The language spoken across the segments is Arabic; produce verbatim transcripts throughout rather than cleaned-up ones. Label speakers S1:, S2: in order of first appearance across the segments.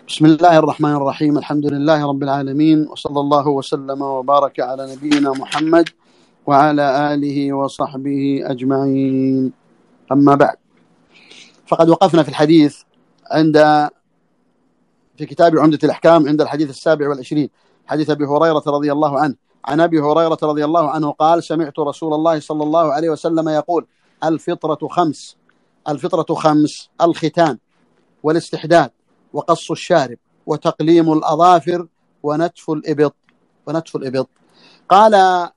S1: بسم الله الرحمن الرحيم. الحمد لله رب العالمين، وصلى الله وسلم وبارك على نبينا محمد وعلى آله وصحبه أجمعين. أما بعد، فقد وقفنا في الحديث عند في كتاب عمدة الأحكام عند الحديث السابع والعشرين، حديث أبي هريرة رضي الله عنه. عن أبي هريرة رضي الله عنه قال: سمعت رسول الله صلى الله عليه وسلم يقول: الفطرة خمس الفطرة خمس الختان والاستحداد وقص الشارب وتقليم الأظافر ونتف الإبط ونتف الإبط قال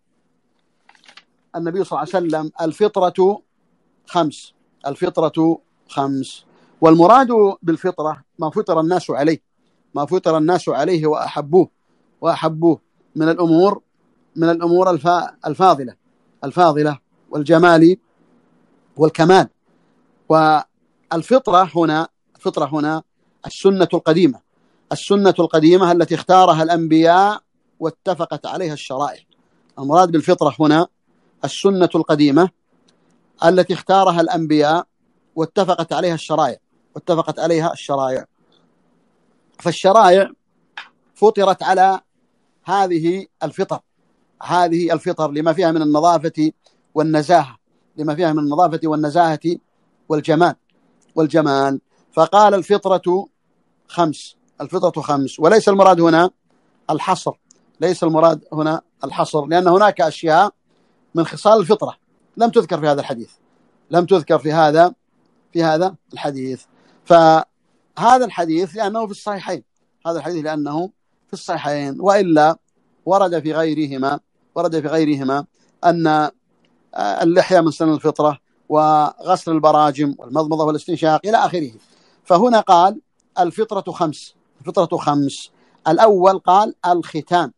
S1: النبي صلى الله عليه وسلم: الفطرة خمس الفطرة خمس والمراد بالفطرة ما فطر الناس عليه ما فطر الناس عليه وأحبوه وأحبوه من الأمور من الأمور الفاضلة الفاضلة والجمال والكمال. والفطرة هنا الفطرة هنا السنة القديمة السنة القديمة التي اختارها الأنبياء واتفقت عليها الشرائع. المراد بالفطرة هنا السنة القديمة التي اختارها الأنبياء واتفقت عليها الشرائع واتفقت عليها الشرائع فالشرائع فطرت على هذه الفطر هذه الفطر لما فيها من النظافة والنزاهة لما فيها من النظافة والنزاهة والجمال والجمال فقال: الفطرة خمس الفطرة خمس وليس المراد هنا الحصر ليس المراد هنا الحصر لأن هناك أشياء من خصال الفطرة لم تذكر في هذا الحديث لم تذكر في هذا في هذا الحديث فهذا الحديث لأنه في الصحيحين هذا الحديث لأنه في الصحيحين وإلا ورد في غيرهما ورد في غيرهما أن اللحية من سنن الفطرة وغسل البراجم والمضمضة والاستنشاق إلى آخره. فهنا قال: الفطرة خمس الفطرة خمس الأول قال الختان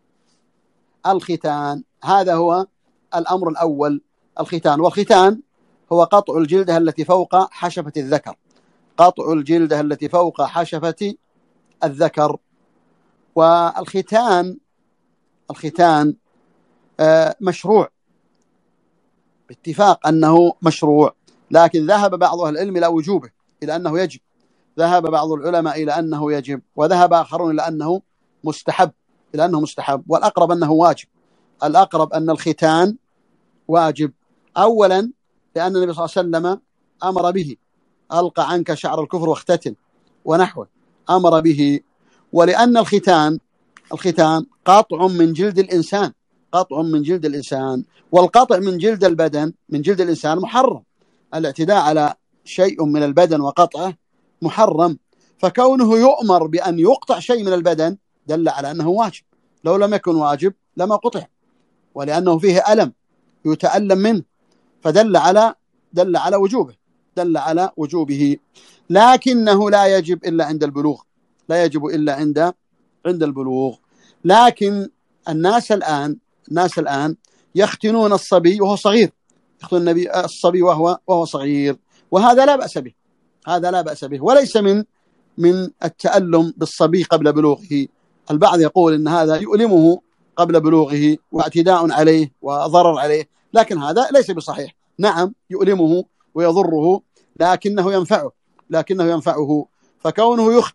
S1: الختان هذا هو الأمر الأول. الختان والختان هو قطع الجلدة التي فوق حشفة الذكر قطع الجلدة التي فوق حشفة الذكر والختان الختان مشروع باتفاق أنه مشروع، لكن ذهب بعض أهل العلم إلى وجوبه إلى أنه يجب ذهب بعض العلماء إلى أنه يجب وذهب آخرون إلى أنه مستحب إلى أنه مستحب والأقرب أنه واجب الأقرب أن الختان واجب. أولا لأن النبي صلى الله عليه وسلم أمر به: ألقى عنك شعر الكفر واختتن ونحوه أمر به. ولأن الختان الختان قطع من جلد الإنسان قطع من جلد الإنسان والقطع من جلد البدن من جلد الإنسان محرم. الاعتداء على شيء من البدن وقطعه محرم، فكونه يؤمر بأن يقطع شيء من البدن دل على أنه واجب. لو لم يكن واجب لما قطع، ولأنه فيه ألم يتألم منه فدل على دل على وجوبه دل على وجوبه لكنه لا يجب إلا عند البلوغ لا يجب إلا عند عند البلوغ. لكن الناس الآن الناس الآن يختنون الصبي وهو صغير يختنون النبي الصبي وهو وهو صغير وهذا لا بأس به هذا لا بأس به وليس من من التألم بالصبي قبل بلوغه. البعض يقول إن هذا يؤلمه قبل بلوغه واعتداء عليه وضرر عليه، لكن هذا ليس بصحيح. نعم يؤلمه ويضره لكنه ينفعه لكنه ينفعه فكونه يخ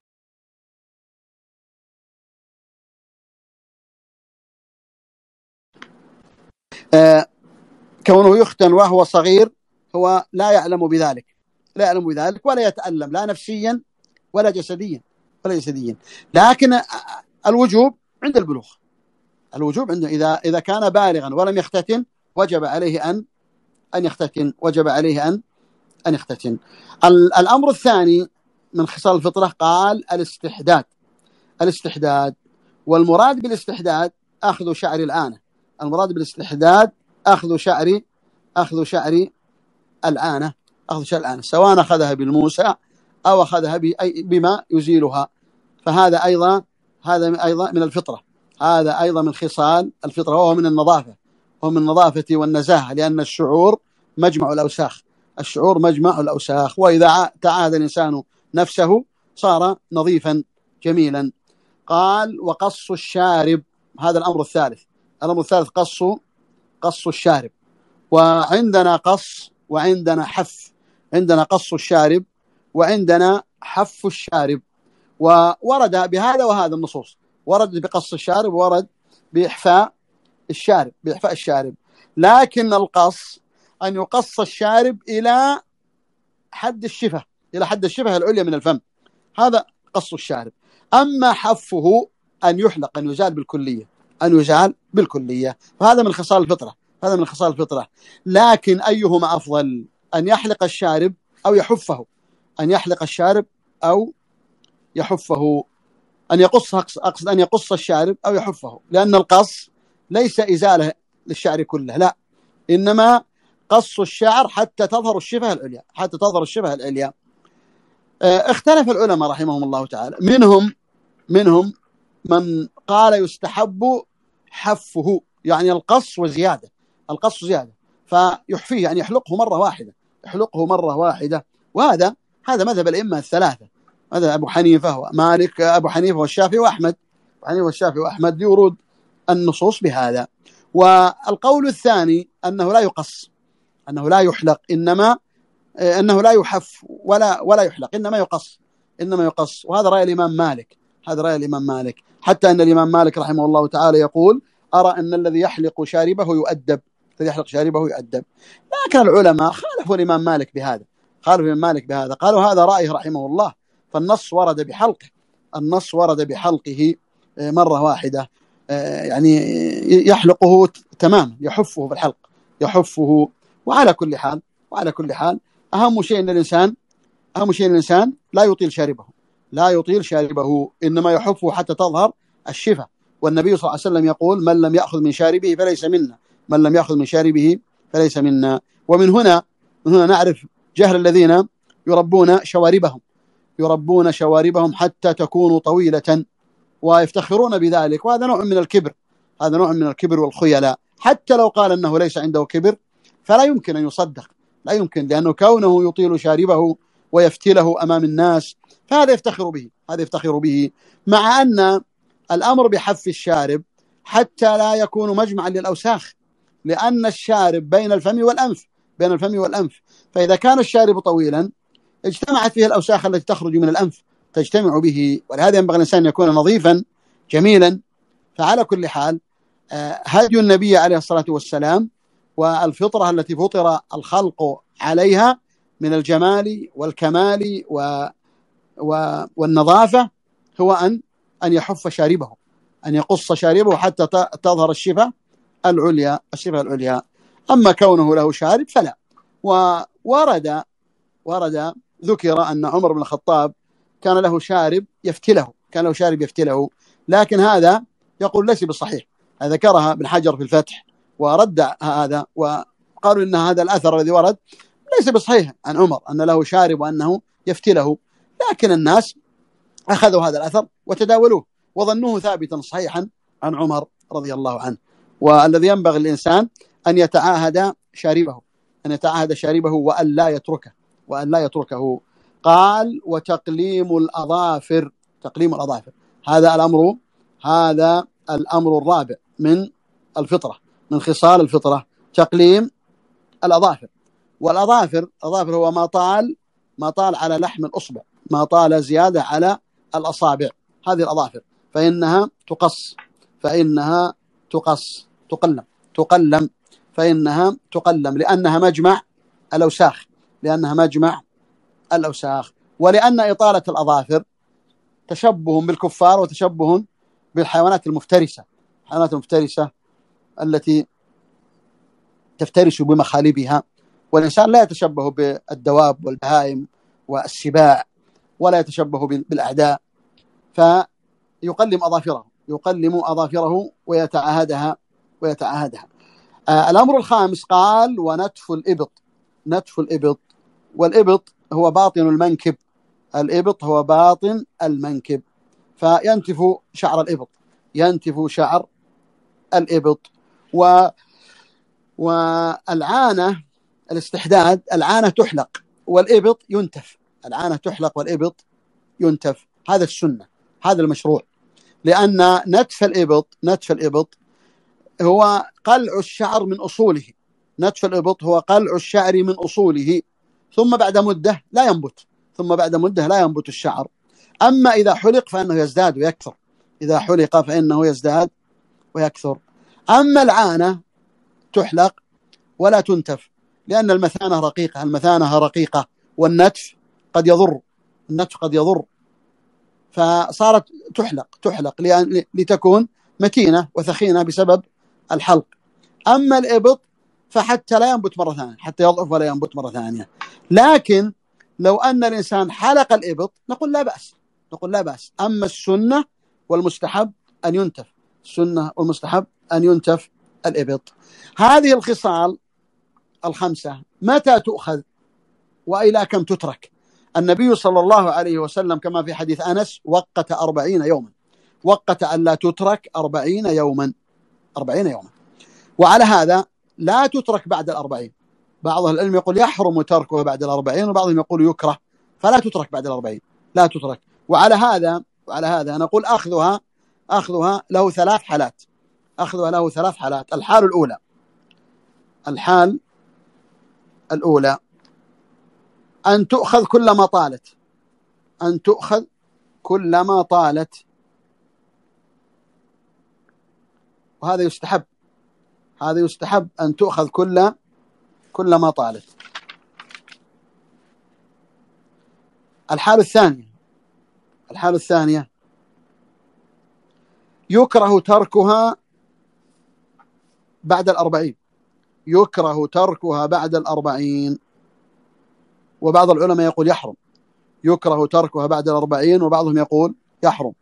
S1: آه كونه يختن وهو صغير هو لا يعلم بذلك لا يعلم بذلك ولا يتألم لا نفسيا ولا جسديا ولا جسديا لكن الوجوب عند البلوغ الوجوب عنده إذا إذا كان بالغا ولم يختتن وجب عليه أن أن يختتن وجب عليه أن أن يختتن. الأمر الثاني من خصال الفطرة قال الاستحداد الاستحداد والمراد بالاستحداد أخذ شعر العانة المراد بالاستحداد أخذ شعر أخذ شعر العانة أخذ شعر العانة سواء أخذها بالموسى أو أخذها بما يزيلها، فهذا أيضا هذا أيضا من الفطرة هذا أيضا من خصال الفطرة وهو من النظافة وهو من النظافة والنزاهة، لأن الشعور مجمع الأوساخ الشعور مجمع الأوساخ وإذا تعاهد الإنسان نفسه صار نظيفا جميلا. قال: وقص الشارب هذا الأمر الثالث الأمر الثالث قص قص الشارب وعندنا قص وعندنا حف عندنا قص الشارب وعندنا حف الشارب وورد بهذا وهذا النصوص، ورد بقص الشارب وورد بإحفاء الشارب بإحفاء الشارب لكن القص أن يقص الشارب إلى حد الشفة، إلى حد الشفة العليا من الفم، هذا قص الشارب. أما حفه أن يحلق، أن يزال بالكلية، أن يزال بالكلية، فهذا من خصال الفطرة، هذا من خصال الفطرة. لكن أيهما أفضل، أن يحلق الشارب أو يحفه؟ أن يحلق الشارب أو يحفه؟ أن يقص، أقصد أن يقص الشارب أو يحفه، لأن القص ليس إزالة للشعر كله، لا، إنما قص الشعر حتى تظهر الشفة العليا، حتى تظهر الشفة العليا. اختلف العلماء رحمهم الله تعالى، منهم منهم من قال يستحب حفه، يعني القص وزيادة، القص زيادة، فيحفيه يعني يحلقه مرة واحدة، يحلقه مرة واحدة. وهذا هذا مذهب الأئمة الثلاثة، هذا أبو حنيفة ومالك، أبو حنيفة والشافعي وأحمد، أبو حنيفة والشافعي وأحمد لورود النصوص بهذا. والقول الثاني أنه لا يقص، أنه لا يحلق، إنما أنه لا يحف ولا ولا يحلق، إنما يقص، إنما يقص. وهذا رأي الإمام مالك، هذا رأي الإمام مالك، حتى أن الإمام مالك رحمه الله تعالى يقول: أرى أن الذي يحلق شاربه يؤدب، الذي يحلق شاربه يؤدب. لكن العلماء خالفوا الإمام مالك بهذا، خالفوا الإمام مالك بهذا، قالوا هذا رأيه رحمه الله، فالنص ورد بحلقه، النص ورد بحلقه مرة واحدة، يعني يحلقه تمام، يحفه في الحلق، يحفه. وعلى كل حال، وعلى كل حال أهم شيء أن الإنسان أهم شيء أن الإنسان لا يطيل شاربه، لا يطيل شاربه، إنما يحفه حتى تظهر الشفة. والنبي صلى الله عليه وسلم يقول: من لم يأخذ من شاربه فليس منا، من لم يأخذ من شاربه فليس منا. ومن هنا من هنا نعرف جهل الذين يربون شواربهم، يربون شواربهم حتى تكون طويلة ويفتخرون بذلك، وهذا نوع من الكبر، هذا نوع من الكبر والخيلاء. حتى لو قال أنه ليس عنده كبر فلا يمكن أن يصدق، لا يمكن، لأنه كونه يطيل شاربه ويفتله أمام الناس فهذا يفتخر به، هذا يفتخر به، مع أن الأمر بحف الشارب حتى لا يكون مجمعا للأوساخ، لأن الشارب بين الفم والأنف، بين الفم والأنف، فإذا كان الشارب طويلا اجتمعت فيه الأوساخ التي تخرج من الأنف، تجتمع به، ولهذا ينبغي الإنسان أن يكون نظيفا جميلا. فعلى كل حال هدي النبي عليه الصلاة والسلام والفطرة التي فطر الخلق عليها من الجمال والكمال و... و... والنظافة هو أن أن يحف شاربه، أن يقص شاربه حتى تظهر الشفة العليا، الشفة العليا. أما كونه له شارب فلا. وورد ورد ذكر أن عمر بن الخطاب كان له شارب يفتله، كان له شارب يفتله، لكن هذا يقول ليس بالصحيح، هذا ذكرها ابن حجر في الفتح ورد هذا، وقالوا إن هذا الأثر الذي ورد ليس بصحيح عن عمر أن له شارب وأنه يفتله، لكن الناس أخذوا هذا الأثر وتداولوه وظنوه ثابتا صحيحا عن عمر رضي الله عنه. والذي ينبغي الإنسان أن يتعاهد شاربه، أن يتعاهد شاربه وأن لا يتركه، وأن لا يتركه. قال: وتقليم الأظافر، تقليم الأظافر، هذا الأمر هذا الأمر الرابع من الفطرة، من خصال الفطرة، تقليم الأظافر. والأظافر، الأظافر هو ما طال ما طال على لحم الأصبع، ما طال زيادة على الأصابع، هذه الأظافر، فإنها تقص، فإنها تقص تقلم تقلم فإنها تقلم، لأنها مجمع الأوساخ، لأنها مجمع الأوساخ. ولأن إطالة الأظافر تشبه بالكفار وتشبه بالحيوانات المفترسة، الحيوانات المفترسة التي تفترس بمخالبها، والإنسان لا يتشبه بالدواب والبهائم والسباع، ولا يتشبه بالأعداء، فيقلم أظافره، يقلم أظافره ويتعاهدها ويتعاهدها. آه الأمر الخامس قال: ونتف الإبط، نتف الإبط، والإبط هو باطن المنكب، الإبط هو باطن المنكب، فينتف شعر الإبط، ينتف شعر الإبط. و والعانة الاستحداد، العانة تحلق والإبط ينتف، العانة تحلق والإبط ينتف، هذا السنة، هذا المشروع، لأن نتف الإبط نتف الإبط هو قلع الشعر من أصوله، نتف الإبط هو قلع الشعر من أصوله، ثم بعد مدة لا ينبت، ثم بعد مدة لا ينبت الشعر. أما إذا حلق فإنه يزداد ويكثر، إذا حلق فإنه يزداد ويكثر. أما العانة تحلق ولا تنتف، لأن المثانة رقيقة، المثانة رقيقة، والنتف قد يضر، النتف قد يضر، فصارت تحلق تحلق لتكون متينة وثخينة بسبب الحلق. أما الإبط فحتى لا ينبت مرة ثانية، حتى يضعف ولا ينبت مرة ثانية. لكن لو أن الإنسان حلق الإبط نقول لا بأس، نقول لا بأس. أما السنة والمستحب أن ينتف، السنة والمستحب أن ينتف الإبط. هذه الخصال الخمسة متى تؤخذ وإلى كم تترك؟ النبي صلى الله عليه وسلم كما في حديث أنس وقت أربعين يوما، وقت أن لا تترك أربعين يوما، أربعين يوما. وعلى هذا لا تترك بعد الأربعين، بعض العلم يقول يحرم تركها بعد الأربعين، وبعضهم يقول يكره، فلا تترك بعد الأربعين، لا تترك. وعلى هذا وعلى هذا نقول أخذها أخذها له ثلاث حالات، أخذها له ثلاث حالات. الحال الأولى الحال الأولى أن تؤخذ كلما طالت، أن تؤخذ كلما طالت، وهذا يستحب، هذا يستحب أن تؤخذ كل كلما طالت. الحال الثانية الحال الثانية يكره تركها بعد الأربعين، يكره تركها بعد الأربعين، وبعض العلماء يقول يحرم، يكره تركها بعد الأربعين، وبعضهم يقول يحرم.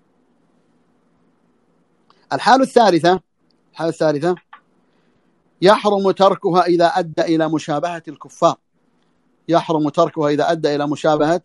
S1: الحال الثالثة الحال الثالثة يحرم تركها إذا أدى إلى مشابهة الكفار، يحرم تركها إذا أدى إلى مشابهة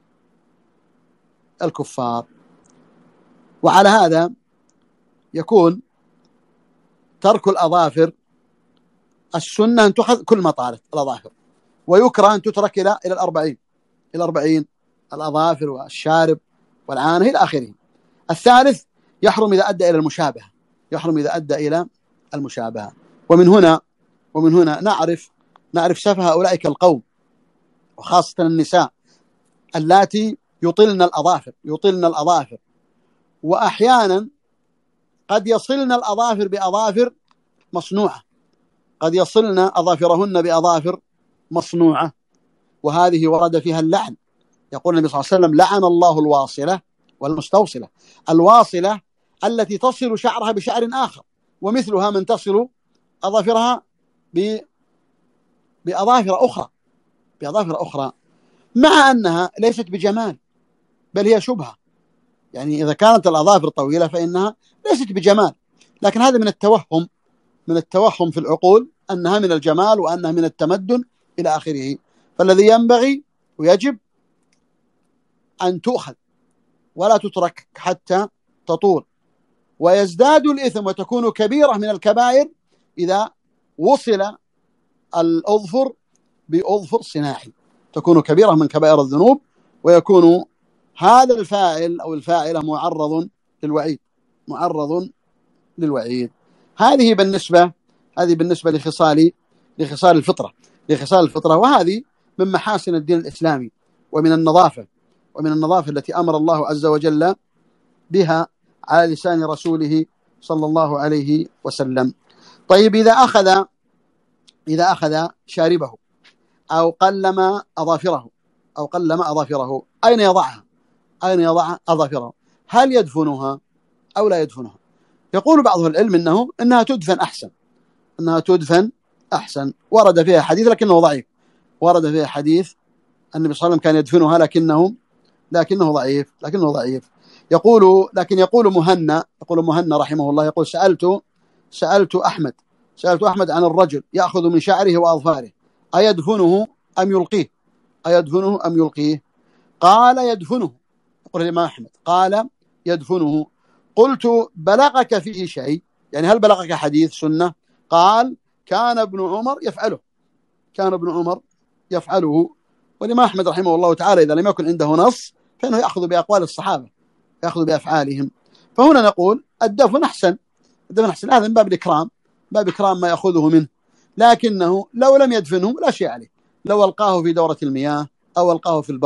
S1: الكفار. وعلى هذا يكون ترك الأظافر السنة أن تأخذ كل ما طالت الأظافر، ويكره أن تترك إلى إلى الأربعين، إلى الأربعين الأظافر والشارب والعانة إلى آخره. الثالث يحرم إذا أدى إلى المشابهة، يحرم إذا أدى إلى المشابهة. ومن هنا ومن هنا نعرف نعرف سفه أولئك القوم، وخاصة النساء اللاتي يطلن الأظافر يطلن الأظافر وأحيانا قد يصلن الأظافر بأظافر مصنوعة، قد يصلن أظافرهن بأظافر مصنوعة، وهذه ورد فيها اللعن. يقول النبي صلى الله عليه وسلم لعن الله الواصلة والمستوصلة. الواصلة التي تصل شعرها بشعر آخر، ومثلها من تصل أظافرها بأظافر أخرى بأظافر أخرى مع أنها ليست بجمال، بل هي شبهة. يعني إذا كانت الأظافر طويلة فإنها ليست بجمال، لكن هذا من التوهم من التوهم في العقول أنها من الجمال وأنها من التمدن إلى آخره. فالذي ينبغي ويجب أن تؤخذ ولا تترك حتى تطول. ويزداد الإثم وتكون كبيرة من الكبائر إذا وصل الأظفر بأظفر صناعي، تكون كبيرة من كبائر الذنوب، ويكون هذا الفاعل أو الفاعلة معرض للوعيد معرض للوعيد. هذه بالنسبة هذه بالنسبة لخصال لخصال الفطرة لخصال الفطرة وهذه من محاسن الدين الإسلامي، ومن النظافة ومن النظافة التي أمر الله عز وجل بها على لسان رسوله صلى الله عليه وسلم. طيب، إذا أخذ إذا أخذ شاربه أو قلم أظافره أو قلم أظافره أين يضعها؟ أين يضع أظافره؟ هل يدفنها أو لا يدفنها؟ يقول بعض العلم إنه إنها تدفن أحسن إنها تدفن أحسن. ورد فيها حديث لكنه ضعيف، ورد فيها حديث النبي صلى الله عليه وسلم كان يدفنها لكنه لكنه ضعيف لكنه ضعيف. يقول لكن يقول مهنا يقول مهنا رحمه الله، يقول سألت سألت أحمد سألت أحمد عن الرجل يأخذ من شعره وأظفاره أيدفنه أم يلقيه أيدفنه أم يلقيه قال يدفنه. يقول الإمام أحمد قال يدفنه. قلت بلغك فيه شيء؟ يعني هل بلغك حديث سنة؟ قال كان ابن عمر يفعله كان ابن عمر يفعله. والإمام أحمد رحمه الله تعالى إذا لم يكن عنده نص فإنه يأخذ بأقوال الصحابة، يأخذ بأفعالهم. فهنا نقول الدفن أحسن الدفن أحسن هذا من باب الإكرام باب إكرام ما يأخذه منه، لكنه لو لم يدفنه لا شيء عليه، لو ألقاه في دورة المياه أو ألقاه في البر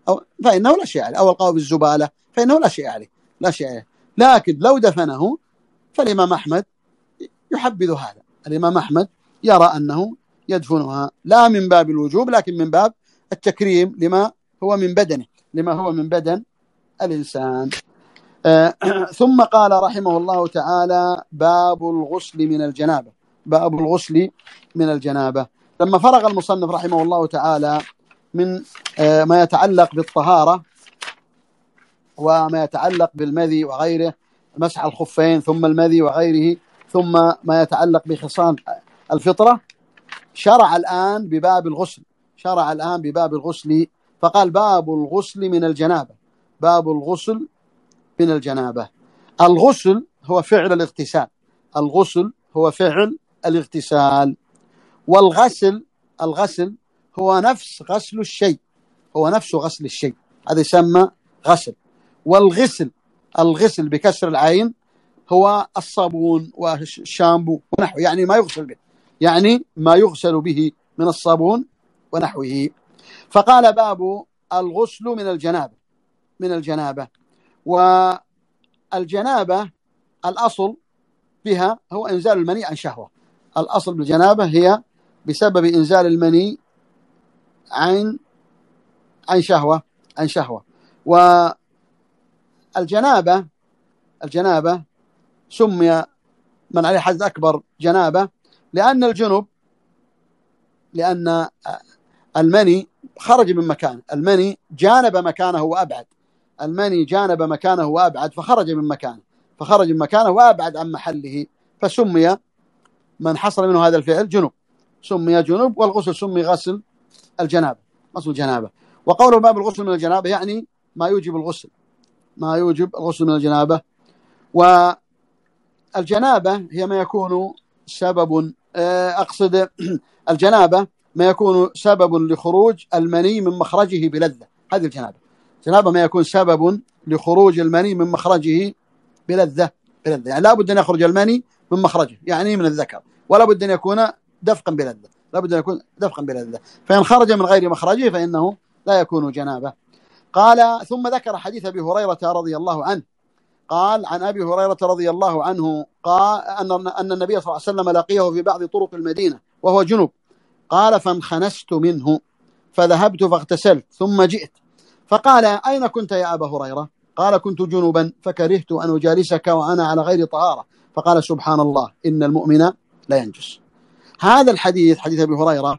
S1: أو فإنه لا شيء عليه، أو ألقاه بالزبالة فإنه لا شيء عليه، لا شيء عليه. لكن لو دفنه فالإمام أحمد يحبذ هذا، الإمام أحمد يرى أنه يدفنها لا من باب الوجوب لكن من باب التكريم لما هو من بدنه، لما هو من بدن الإنسان. آه ثم قال رحمه الله تعالى: باب الغسل من الجنابة. باب الغسل من الجنابة. لما فرغ المصنف رحمه الله تعالى من آه ما يتعلق بالطهارة وما يتعلق بالمذي وغيره، مسح الخفين ثم المذي وغيره، ثم ما يتعلق بخصال الفطرة، شرع الآن بباب الغسل، شرع الآن بباب الغسل، فقال: باب الغسل من الجنابة. باب الغسل من الجنابة. الغسل هو فعل الاغتسال، الغسل هو فعل الاغتسال، والغسل الغسل هو نفس غسل الشيء، هو نفس غسل الشيء، هذا يسمى غسل. والغسل الغسل بكسر العين هو الصابون والشامبو ونحوه، يعني ما يغسل به، يعني ما يغسل به من الصابون ونحوه. فقال: باب الغسل من الجنابة. من الجنابة. والجنابة الأصل بها هو إنزال المني عن شهوة. الأصل بالجنابة هي بسبب إنزال المني عن عن شهوة عن شهوة. والجنابة الجنابة سمي من عليه حدث أكبر جنابة لأن الجنب لأن المني خرج من مكان، المني جانب مكانه وأبعد، المني جانب مكانه وأبعد فخرج من مكانه، فخرج من مكانه وأبعد عن محله، فسمي من حصل منه هذا الفعل جنب، سمي جنب. والغسل سمي غسل الجنابة، غسل الجنابة. وقوله باب الغسل من الجنابة يعني ما يوجب الغسل، ما يوجب الغسل من الجنابة. والجنابة هي ما يكون سبب، أقصد الجنابة ما يكون سبب لخروج المني من مخرجه بلذة، هذه الجنابة. الجنابة ما يكون سبب لخروج المني من مخرجه بلذة، بلذة يعني لا بد أن يخرج المني من مخرجه، يعني من الذكر، ولا بد أن يكون دفقا بلذة، لا بد أن يكون دفقا بلذة. فإن خرج من غير مخرجه فإنه لا يكون جنابة. قال: ثم ذكر حديث أبي هريرة رضي الله عنه، قال: عن أبي هريرة رضي الله عنه قال أن أن النبي صلى الله عليه وسلم لقيه في بعض طرق المدينة وهو جنب، قال: فانخنست منه فذهبت فاغتسلت ثم جئت فقال: أين كنت يا أبا هريرة؟ قال: كنت جنبا فكرهت أن أجالسك وأنا على غير طهارة. فقال: سبحان الله إن المؤمن لا ينجس. هذا الحديث حديث أبي هريرة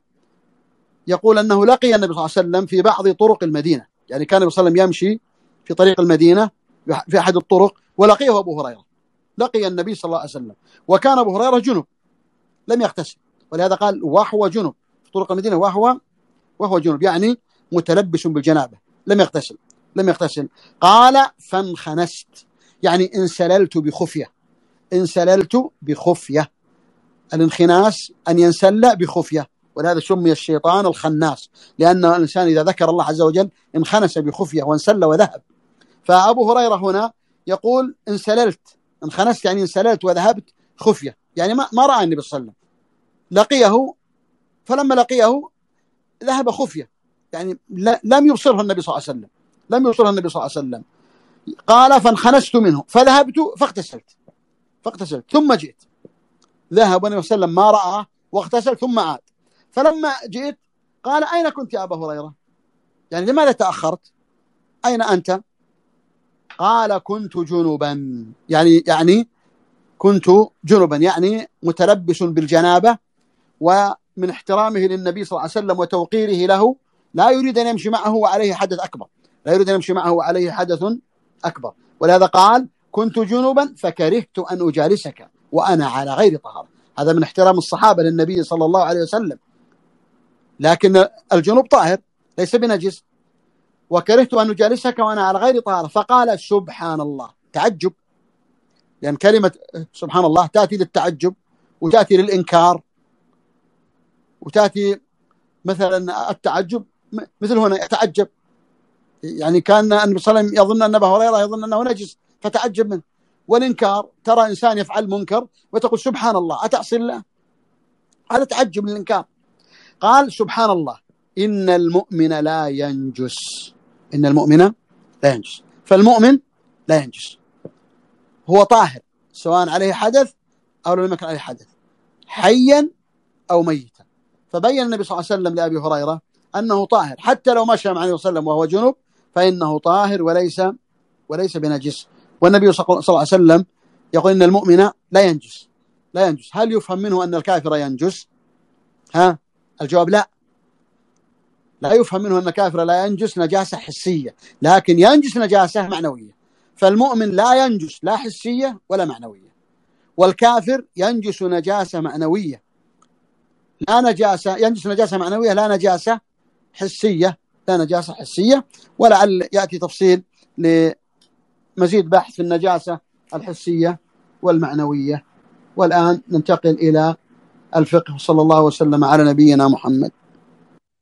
S1: يقول أنه لقي النبي صلى الله عليه وسلم في بعض طرق المدينة، يعني كان النبي صلى الله عليه وسلم يمشي في طريق المدينة في أحد الطرق ولقيه أبو هريرة، لقي النبي صلى الله عليه وسلم وكان أبو هريرة جنب لم يغتسل، ولهذا قال: وهو جنب في طرق المدينة، وهو وهو جنب يعني متلبس بالجنابة لم يغتسل لم يغتسل قال: فانخنست يعني انسللت بخفية، انسللت بخفية. الانخناس أن ينسل بخفية، ولهذا سمي الشيطان الخناس، لأن الإنسان إذا ذكر الله عز وجل انخنس بخفية وانسل وذهب. فأبو هريرة هنا يقول: انسللت، انخنست يعني انسللت وذهبت خفية، يعني ما, ما رأى النبي صلى الله عليه وسلم، لقيه، فلما لقيه ذهب خفية، يعني لم يبصره النبي صلى الله عليه وسلم، لم يبصره النبي صلى الله عليه وسلم. قال: فانخنست منه فذهبت فاغتسلت فاغتسلت ثم جئت. ذهب النبي صلى الله عليه وسلم ما رأى واغتسل ثم عاد، فلما جئت قال: أين كنت يا أبا هريرة؟ يعني لماذا تأخرت؟ أين أنت؟ قال: كنت جنبا، يعني يعني كنت جنبا يعني متلبس بالجنابة، ومن احترامه للنبي صلى الله عليه وسلم وتوقيره له لا يريد أن يمشي معه وعليه حدث أكبر، لا يريد أن يمشي معه وعليه حدث أكبر، ولهذا قال: كنت جنبا فكرهت أن أجالسك وأنا على غير طهارة. هذا من احترام الصحابة للنبي صلى الله عليه وسلم، لكن الجنوب طاهر ليس بنجس، وكرهت أن أجالسك وأنا على غير طهارة. فقال: سبحان الله، تعجب، لأن يعني كلمة سبحان الله تأتي للتعجب وتأتي للإنكار وتأتي مثلا التعجب مثل هنا يتعجب، يعني كان النبي صلى الله عليه وسلم يظن أن أبا هريرة يظن أنه نجس فتعجب منه. والإنكار ترى إنسان يفعل منكر وتقول سبحان الله أتعصي الله، هذا تعجب للإنكار. قال: سبحان الله إن المؤمن لا ينجس، إن المؤمن لا ينجس. فالمؤمن لا ينجس، هو طاهر سواء عليه حدث أو لم يكن عليه حدث، حيا أو ميتا. فبين النبي صلى الله عليه وسلم لأبي هريرة أنه طاهر، حتى لو مشى مع النبي صلى الله عليه وسلم وهو جنب فإنه طاهر وليس وليس بنجس. والنبي صلى الله عليه وسلم يقول إن المؤمن لا ينجس لا ينجس. هل يفهم منه أن الكافر ينجس؟ ها؟ الجواب لا، لا يفهم منه أن الكافر لا ينجس نجاسة حسية، لكن ينجس نجاسة معنوية. فالمؤمن لا ينجس لا حسية ولا معنوية، والكافر ينجس نجاسة معنوية لا نجاسة ينجس نجاسة معنوية لا نجاسة حسية لا نجاسة حسية. ولعل يأتي تفصيل لمزيد بحث في النجاسة الحسية والمعنوية. والآن ننتقل إلى الفقه. صلى الله وسلم على نبينا محمد.